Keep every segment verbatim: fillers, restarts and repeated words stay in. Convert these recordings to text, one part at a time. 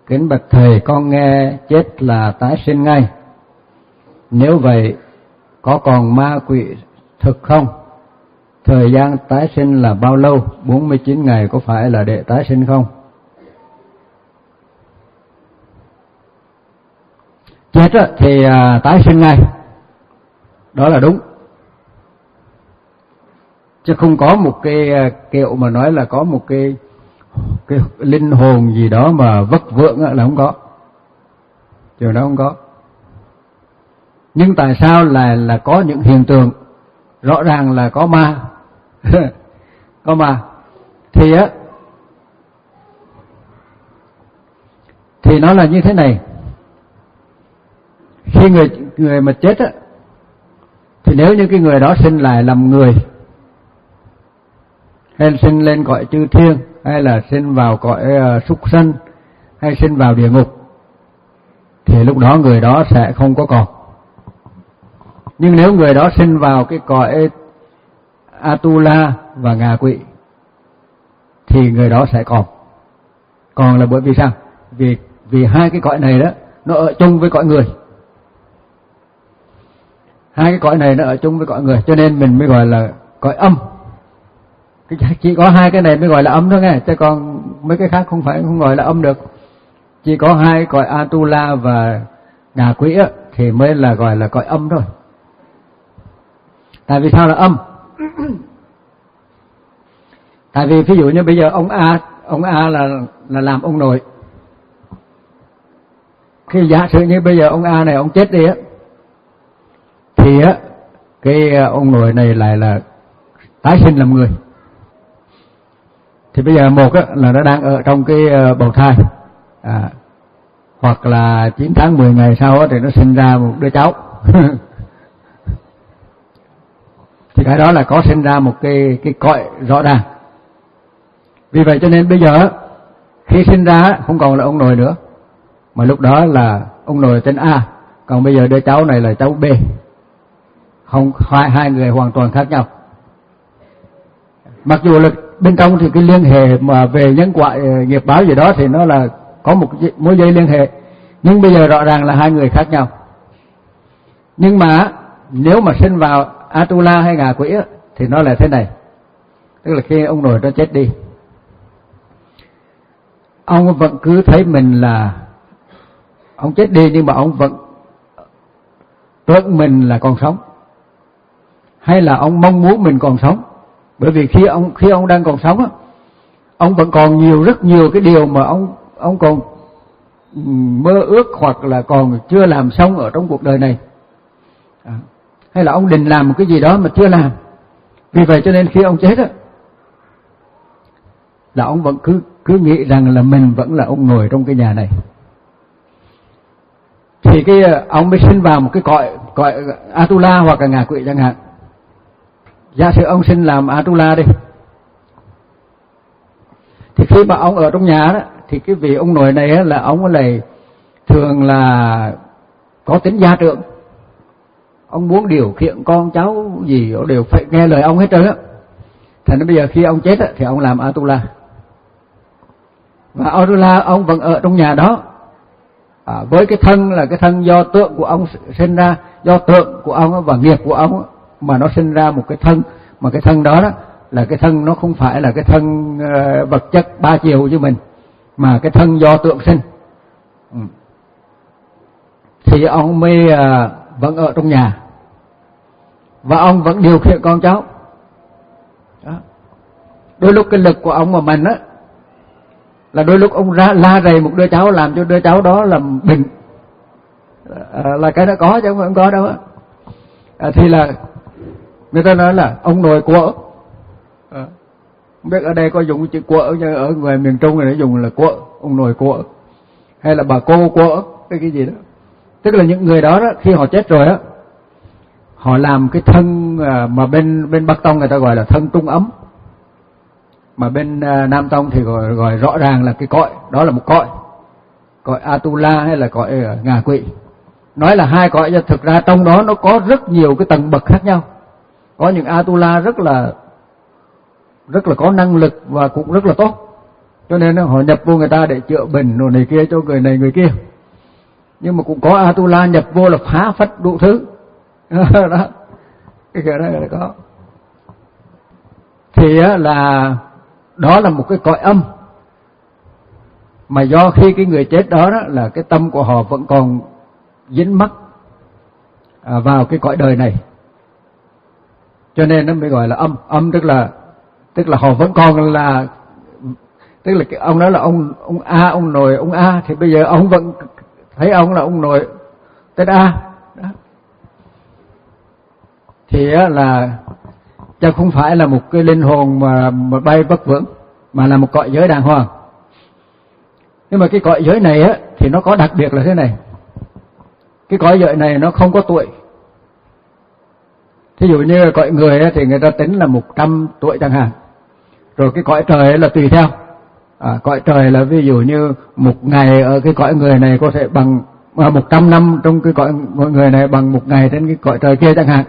Kính bạch thầy, con nghe chết là tái sinh ngay. Nếu vậy, có còn ma quỷ thực không? Thời gian tái sinh là bao lâu? bốn mươi chín ngày có phải là để tái sinh không? Chết thì à, tái sinh ngay. Đó là đúng. Chứ không có một cái kiểu mà nói là có một cái cái linh hồn gì đó mà vất vưởng là không có. Điều đó không có. Nhưng tại sao là là có những hiện tượng rõ ràng là có ma? Có ma. Thì á thì nó là như thế này. Khi người người mà chết á, thì nếu như cái người đó sinh lại làm người, hay sinh lên cõi chư thiên, hay là sinh vào cõi uh, súc sanh, hay sinh vào địa ngục, thì lúc đó người đó sẽ không có còn. Nhưng nếu người đó sinh vào cái cõi Atula và ngạ quỷ, thì người đó sẽ còn. Còn là bởi vì sao? Vì vì hai cái cõi này đó nó ở chung với cõi người. Hai cái cõi này nó ở chung với cõi người, cho nên mình mới gọi là cõi âm. Chỉ có hai cái này mới gọi là âm thôi nghe, chứ còn mấy cái khác không phải không gọi là âm được. Chỉ có hai cõi Atula và ngạ quỷ á, thì mới là gọi là cõi âm thôi. Tại vì sao là âm? Tại vì ví dụ như bây giờ ông A, ông A là là làm ông nội. Khi giả sử như bây giờ ông A này ông chết đi á, thì á cái ông nội này lại là tái sinh làm người. Thì bây giờ một á là nó đang ở trong cái bào thai, à, hoặc là chín tháng mười ngày sau á thì nó sinh ra một đứa cháu. Thì cái đó là có sinh ra một cái cái cõi rõ ràng. Vì vậy cho nên bây giờ khi sinh ra không còn là ông nội nữa, mà lúc đó là ông nội tên A, còn bây giờ đứa cháu này là cháu B. Không, hai, hai người hoàn toàn khác nhau. Mặc dù là bên trong thì cái liên hệ mà về nhân quả nghiệp báo gì đó thì nó là có một mối dây liên hệ, nhưng bây giờ rõ ràng là hai người khác nhau. Nhưng mà nếu mà sinh vào Atula hay ngạ quỷ thì nó là thế này. Tức là khi ông nội nó chết đi, ông vẫn cứ thấy mình là ông chết đi, nhưng mà ông vẫn tưởng mình là còn sống, hay là ông mong muốn mình còn sống. Bởi vì khi ông khi ông đang còn sống á, ông vẫn còn nhiều rất nhiều cái điều mà ông ông còn mơ ước hoặc là còn chưa làm xong ở trong cuộc đời này, à, hay là ông định làm một cái gì đó mà chưa làm. Vì vậy cho nên khi ông chết á, là ông vẫn cứ cứ nghĩ rằng là mình vẫn là ông nội trong cái nhà này. Thì cái ông mới sinh vào một cái cõi cõi Atula hoặc là ngạ quỷ chẳng hạn. Giả sử ông sinh làm Atula đi, thì khi mà ông ở trong nhà đó, thì cái vị ông nội này á, là ông lại thường là có tính gia trưởng. Ông muốn điều khiển con cháu gì đều phải nghe lời ông hết trơn á. Thành ra bây giờ khi ông chết á, thì ông làm Atula. Và Atula ông vẫn ở trong nhà đó, à, với cái thân là cái thân do tượng của ông sinh ra, do tượng của ông và nghiệp của ông mà nó sinh ra một cái thân, mà cái thân đó, đó là cái thân nó không phải là cái thân uh, vật chất ba chiều như mình, mà cái thân do tượng sinh. Ừ. Thì ông mới uh, vẫn ở trong nhà, và ông vẫn điều khiển con cháu. Đó. Đôi lúc cái lực của ông mà mình á, là đôi lúc ông ra la rầy một đứa cháu làm cho đứa cháu đó làm bệnh, à, là cái đó có chứ không có đâu á. À, thì là người ta nói là ông nội quỡ, à, không biết ở đây có dùng chữ quỡ, nhưng ở người miền Trung này nó dùng là quỡ, ông nội quỡ, hay là bà cô quỡ, cái cái gì đó. Tức là những người đó, đó khi họ chết rồi á, họ làm cái thân mà bên bên Bắc Tông người ta gọi là thân trung ấm, mà bên uh, Nam Tông thì gọi, gọi rõ ràng là cái cõi đó là một cõi, cõi Atula hay là cõi uh, ngạ quỷ. Nói là hai cõi, thực ra trong đó nó có rất nhiều cái tầng bậc khác nhau. Có những Atula rất là rất là có năng lực và cũng rất là tốt, cho nên họ nhập vô người ta để chữa bệnh rồi này kia cho người này người kia. Nhưng mà cũng có Atula nhập vô là phá phách đủ thứ. Đó, cái kiểu đó là có. Thì là đó là một cái cõi âm, mà do khi cái người chết đó, đó là cái tâm của họ vẫn còn dính mắc à, vào cái cõi đời này, cho nên nó mới gọi là âm. Âm tức là tức là họ vẫn còn là, tức là cái ông đó là ông ông A, ông nội ông A, thì bây giờ ông vẫn thấy ông là ông nội tên A đó. Thì là chứ không phải là một cái linh hồn mà, mà bay vất vưởng, mà là một cõi giới đàng hoàng. Nhưng mà cái cõi giới này á thì nó có đặc biệt là thế này, cái cõi giới này nó không có tuổi. Thí dụ như cõi người á, thì người ta tính là một trăm tuổi chẳng hạn, rồi cái cõi trời là tùy theo. À, cõi trời là ví dụ như một ngày ở cái cõi người này có thể bằng à, một trăm năm trong cái cõi người này bằng một ngày trên cái cõi trời kia chẳng hạn.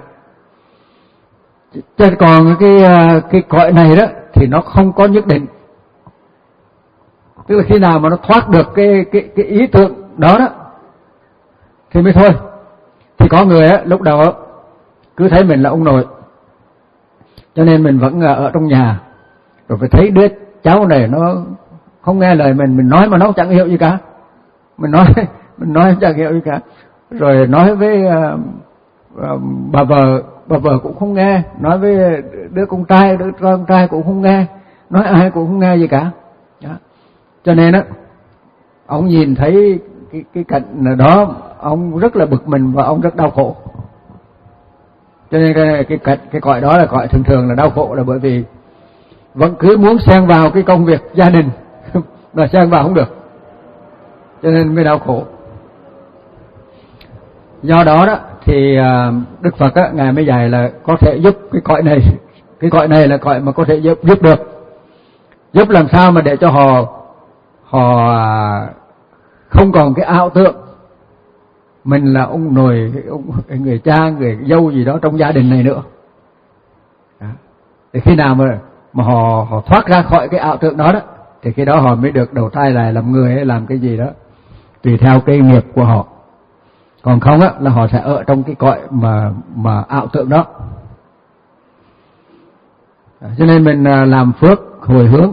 Chứ còn cái cái cõi này đó thì nó không có nhất định. Tức là khi nào mà nó thoát được cái cái cái ý tưởng đó đó thì mới thôi. Thì có người á lúc đầu á cứ thấy mình là ông nội, cho nên mình vẫn ở trong nhà, rồi phải thấy đứa cháu này nó không nghe lời mình, mình nói mà nó chẳng hiểu gì cả, mình nói mình nói chẳng hiểu gì cả, rồi nói với uh, uh, bà vợ, bà vợ cũng không nghe, nói với đứa con trai, đứa con trai cũng không nghe, nói ai cũng không nghe gì cả. Đó. Cho nên á, ông nhìn thấy cái cái cảnh đó, ông rất là bực mình và ông rất đau khổ. Cho nên cái cái cái, cái cõi đó là cõi thường thường là đau khổ, là bởi vì vẫn cứ muốn xen vào cái công việc gia đình mà xen vào không được, cho nên mới đau khổ. Do đó đó thì Đức Phật á, ngài mới dạy là có thể giúp cái cõi này, cái cõi này là cõi mà có thể giúp giúp được. Giúp làm sao mà để cho họ họ không còn cái ảo tưởng mình là ông nội, ông, người cha, người dâu gì đó trong gia đình này nữa. Đó. Thì khi nào mà mà họ họ thoát ra khỏi cái ảo tưởng đó đó, thì khi đó họ mới được đầu thai lại làm người hay làm cái gì đó tùy theo cái nghiệp của họ. Còn không á là họ sẽ ở trong cái cõi mà mà ảo tưởng đó. Cho nên mình làm phước hồi hướng,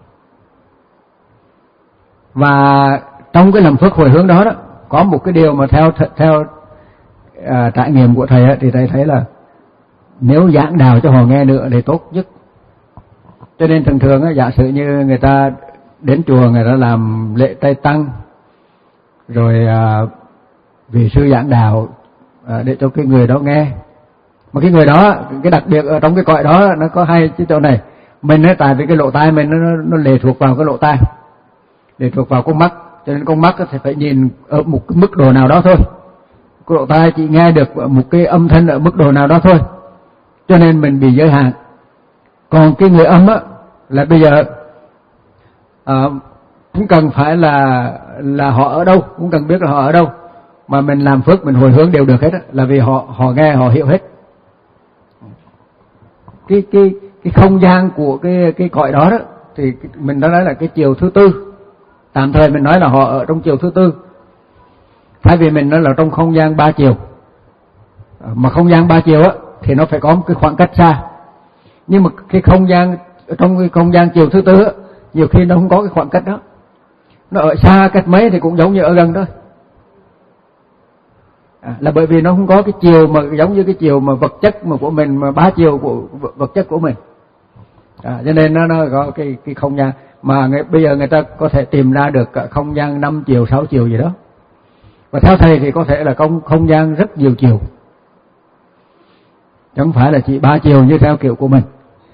và trong cái làm phước hồi hướng đó đó có một cái điều mà theo theo à, trải nghiệm của thầy á, thì thầy thấy là nếu giảng đạo cho họ nghe nữa thì tốt nhất. Cho nên thường thường á, giả sử như người ta đến chùa, người ta làm lễ trai tăng, rồi à, vị sư giảng đạo à, để cho cái người đó nghe. Mà cái người đó, cái đặc biệt ở trong cái cõi đó nó có hai cái chỗ này. Mình á, tại vì cái lỗ tai mình nó, nó lệ thuộc vào cái lỗ tai, lệ thuộc vào con mắt, cho nên con mắt thì phải nhìn ở một cái mức độ nào đó thôi. Cái lỗ tai chỉ nghe được một cái âm thanh ở mức độ nào đó thôi, cho nên mình bị giới hạn. Còn cái người âm á là bây giờ à, cũng cần phải là là họ ở đâu, cũng cần biết là họ ở đâu, mà mình làm phước mình hồi hướng đều được hết á, là vì họ họ nghe, họ hiểu hết. Cái cái cái không gian của cái cái cõi đó đó thì mình đã nói là cái chiều thứ tư. Tạm thời mình nói là họ ở trong chiều thứ tư, thay vì mình nói là trong không gian ba chiều. Mà không gian ba chiều á thì nó phải có một cái khoảng cách xa. Nhưng mà cái không gian trong cái không gian chiều thứ tư á, nhiều khi nó không có cái khoảng cách đó. Nó ở xa cách mấy thì cũng giống như ở gần thôi. À, là bởi vì nó không có cái chiều mà giống như cái chiều mà vật chất mà của mình, mà ba chiều của vật chất của mình. À, cho nên nó nó có cái cái không gian mà người, bây giờ người ta có thể tìm ra được không gian năm chiều, sáu chiều gì đó. Và theo thầy thì có thể là không không gian rất nhiều chiều, chẳng phải là chỉ ba chiều như theo kiểu của mình.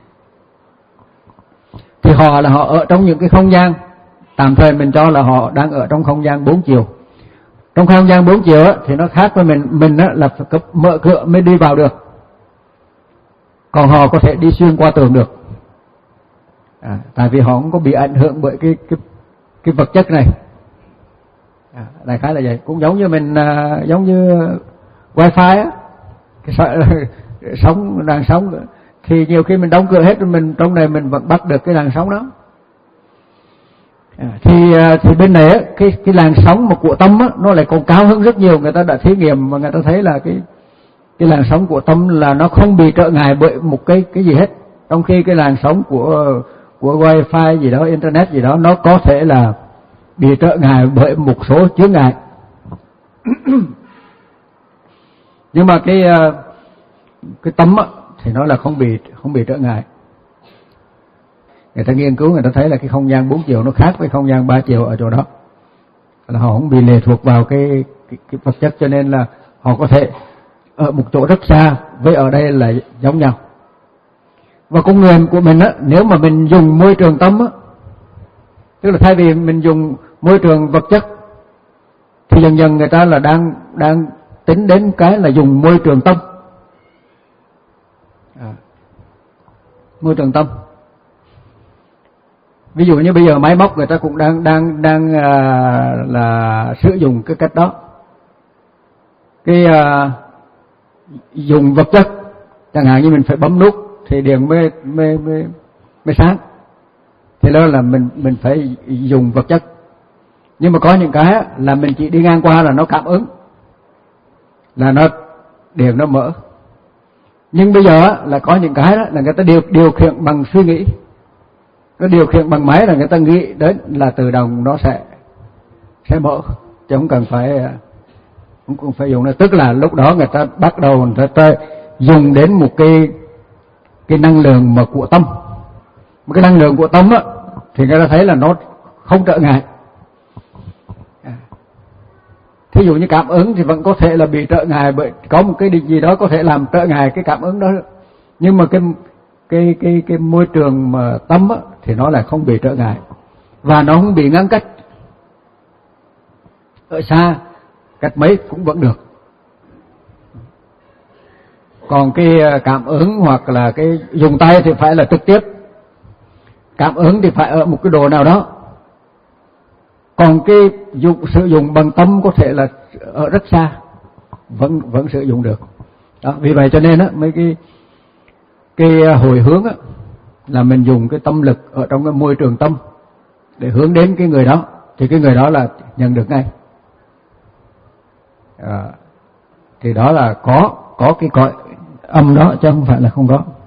Thì họ là họ ở trong những cái không gian, tạm thời mình cho là họ đang ở trong không gian bốn chiều. Trong không gian bốn chiều á, thì nó khác với mình, mình á, là phải mở cửa mới đi vào được. Còn họ có thể đi xuyên qua tường được. À, tại vì họ không có bị ảnh hưởng bởi cái cái cái vật chất này. À, đại khái là vậy. Cũng giống như mình à, giống như wifi á, cái sóng đàn sóng thì nhiều khi mình đóng cửa hết, mình trong này mình vẫn bắt được cái đàn sóng đó. thì thì bên này á, cái cái làn sóng mà của tâm á, nó lại còn cao hơn rất nhiều. Người ta đã thí nghiệm và người ta thấy là cái cái làn sóng của tâm là nó không bị trở ngại bởi một cái cái gì hết, trong khi cái làn sóng của của wifi gì đó, internet gì đó, nó có thể là bị trở ngại bởi một số chướng ngại. Nhưng mà cái cái tâm á, thì nó là không bị không bị trở ngại. Người ta nghiên cứu người ta thấy là cái không gian bốn chiều nó khác với không gian ba chiều ở chỗ đó, là họ không bị lệ thuộc vào cái, cái, cái vật chất, cho nên là họ có thể ở một chỗ rất xa với ở đây là giống nhau. Và con người của mình á, nếu mà mình dùng môi trường tâm á, tức là thay vì mình dùng môi trường vật chất, thì dần dần người ta là đang đang tính đến cái là dùng môi trường tâm. À, môi trường tâm. Ví dụ như bây giờ máy móc người ta cũng đang đang đang à, là sử dụng cái cách đó. Cái à, dùng vật chất, chẳng hạn như mình phải bấm nút thì điện mới mới mới mới sáng. Thì đó là mình mình phải dùng vật chất. Nhưng mà có những cái là mình chỉ đi ngang qua là nó cảm ứng, là nó điện nó mở. Nhưng bây giờ là có những cái đó là người ta điều điều khiển bằng suy nghĩ. Nó điều khiển bằng máy là người ta nghĩ đến là tự động nó sẽ sẽ mở, chứ không cần phải không cần phải dùng nữa. Tức là lúc đó người ta bắt đầu người ta dùng đến một cái cái năng lượng mà của tâm. Một cái năng lượng của tâm á, thì người ta thấy là nó không trở ngại. Thí dụ như cảm ứng thì vẫn có thể là bị trở ngại bởi có một cái gì đó có thể làm trở ngại cái cảm ứng đó. Nhưng mà cái cái cái cái môi trường mà tâm á, thì nó lại không bị trở ngại và nó không bị ngăn cách. Ở xa cách mấy cũng vẫn được. Còn cái cảm ứng hoặc là cái dùng tay thì phải là trực tiếp, cảm ứng thì phải ở một cái độ nào đó. Còn cái dụng, sử dụng bằng tâm có thể là ở rất xa, vẫn vẫn sử dụng được. Đó, vì vậy cho nên á, mấy cái cái hồi hướng á, là mình dùng cái tâm lực ở trong cái môi trường tâm để hướng đến cái người đó, thì cái người đó là nhận được ngay. À, thì đó là có có cái cõi âm đó chứ không phải là không có.